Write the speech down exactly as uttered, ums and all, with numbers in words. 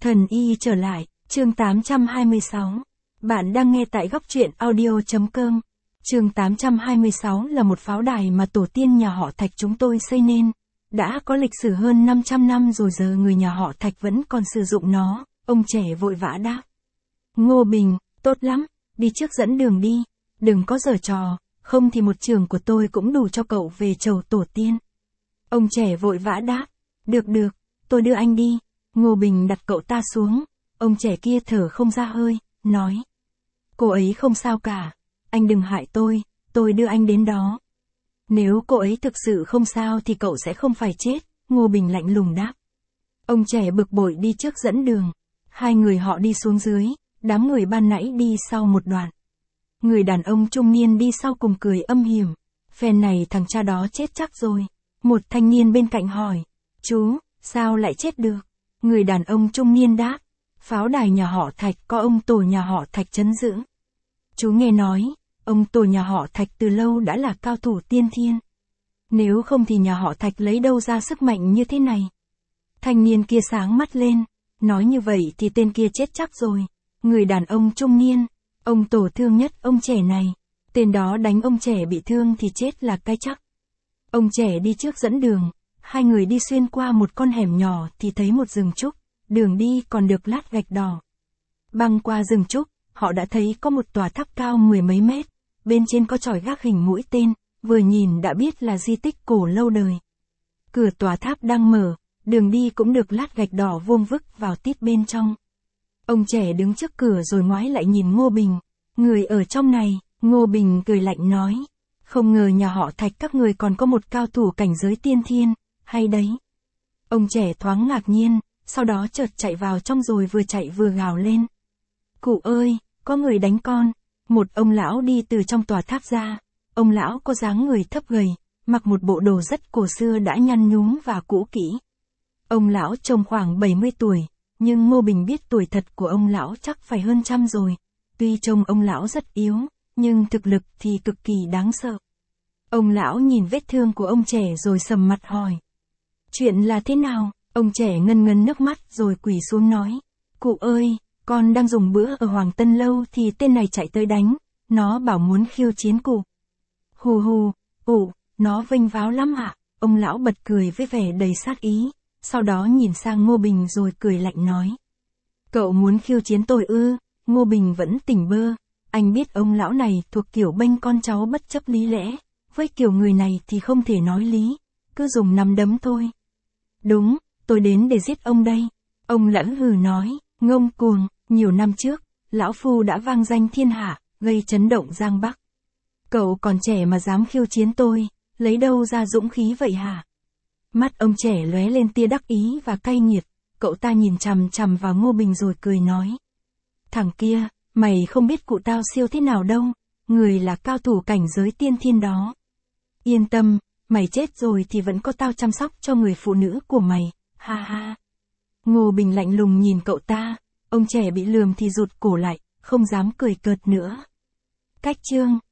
Thần y trở lại, chương tám trăm hai mươi sáu. Bạn đang nghe tại góc truyện audio.com. Chương tám trăm hai mươi sáu là một pháo đài mà tổ tiên nhà họ Thạch chúng tôi xây nên. Đã có lịch sử hơn năm trăm năm rồi, giờ người nhà họ Thạch vẫn còn sử dụng nó. Ông trẻ vội vã đáp. Ngô Bình, tốt lắm, đi trước dẫn đường đi. Đừng có giở trò, không thì một trường của tôi cũng đủ cho cậu về chầu tổ tiên. Ông trẻ vội vã đáp. Được được, tôi đưa anh đi. Ngô Bình đặt cậu ta xuống. Ông trẻ kia thở không ra hơi, nói. Cô ấy không sao cả. Anh đừng hại tôi, tôi đưa anh đến đó. Nếu cô ấy thực sự không sao thì cậu sẽ không phải chết, Ngô Bình lạnh lùng đáp. Ông trẻ bực bội đi trước dẫn đường. Hai người họ đi xuống dưới, đám người ban nãy đi sau một đoạn. Người đàn ông trung niên đi sau cùng cười âm hiểm. Phen này thằng cha đó chết chắc rồi. Một thanh niên bên cạnh hỏi. Chú, sao lại chết được? Người đàn ông trung niên đáp. Pháo đài nhà họ Thạch có ông tổ nhà họ Thạch trấn giữ. Chú nghe nói, ông tổ nhà họ Thạch từ lâu đã là cao thủ tiên thiên. Nếu không thì nhà họ Thạch lấy đâu ra sức mạnh như thế này? Thanh niên kia sáng mắt lên. Nói như vậy thì tên kia chết chắc rồi. Người đàn ông trung niên. Ông tổ thương nhất ông trẻ này. Tên đó đánh ông trẻ bị thương thì chết là cái chắc. Ông trẻ đi trước dẫn đường. Hai người đi xuyên qua một con hẻm nhỏ thì thấy một rừng trúc. Đường đi còn được lát gạch đỏ. Băng qua rừng trúc, họ đã thấy có một tòa tháp cao mười mấy mét. Bên trên có chòi gác hình mũi tên, vừa nhìn đã biết là di tích cổ lâu đời. Cửa tòa tháp đang mở, đường đi cũng được lát gạch đỏ vuông vức vào tít bên trong. Ông trẻ đứng trước cửa rồi ngoái lại nhìn Ngô Bình. Người ở trong này, Ngô Bình cười lạnh nói. Không ngờ nhà họ Thạch các người còn có một cao thủ cảnh giới tiên thiên, hay đấy. Ông trẻ thoáng ngạc nhiên, sau đó chợt chạy vào trong rồi vừa chạy vừa gào lên. Cụ ơi, có người đánh con. Một ông lão đi từ trong tòa tháp ra. Ông lão có dáng người thấp gầy, mặc một bộ đồ rất cổ xưa đã nhăn nhúm và cũ kỹ. Ông lão trông khoảng bảy mươi tuổi, nhưng Ngô Bình biết tuổi thật của ông lão chắc phải hơn trăm rồi. Tuy trông ông lão rất yếu, nhưng thực lực thì cực kỳ đáng sợ. Ông lão nhìn vết thương của ông trẻ rồi sầm mặt hỏi. Chuyện là thế nào? Ông trẻ ngân ngân nước mắt rồi quỳ xuống nói. Cụ ơi, con đang dùng bữa ở Hoàng Tân Lâu thì tên này chạy tới đánh. Nó bảo muốn khiêu chiến cụ. Hù hù, ủ, nó vênh váo lắm ạ. Ông lão bật cười với vẻ đầy sát ý. Sau đó nhìn sang Ngô Bình rồi cười lạnh nói. Cậu muốn khiêu chiến tôi ư? Ngô Bình vẫn tỉnh bơ. Anh biết ông lão này thuộc kiểu bênh con cháu bất chấp lý lẽ. Với kiểu người này thì không thể nói lý. Cứ dùng nắm đấm thôi. Đúng, tôi đến để giết ông đây. Ông lẫm hừ nói, ngông cuồng, nhiều năm trước, lão phu đã vang danh thiên hạ, gây chấn động Giang Bắc. Cậu còn trẻ mà dám khiêu chiến tôi, lấy đâu ra dũng khí vậy hả? Mắt ông trẻ lóe lên tia đắc ý và cay nghiệt, cậu ta nhìn chằm chằm vào Ngô Bình rồi cười nói. Thằng kia, mày không biết cụ tao siêu thế nào đâu, người là cao thủ cảnh giới tiên thiên đó. Yên tâm, mày chết rồi thì vẫn có tao chăm sóc cho người phụ nữ của mày, ha ha. Ngô Bình lạnh lùng nhìn cậu ta, ông trẻ bị lườm thì rụt cổ lại, không dám cười cợt nữa. Cách chương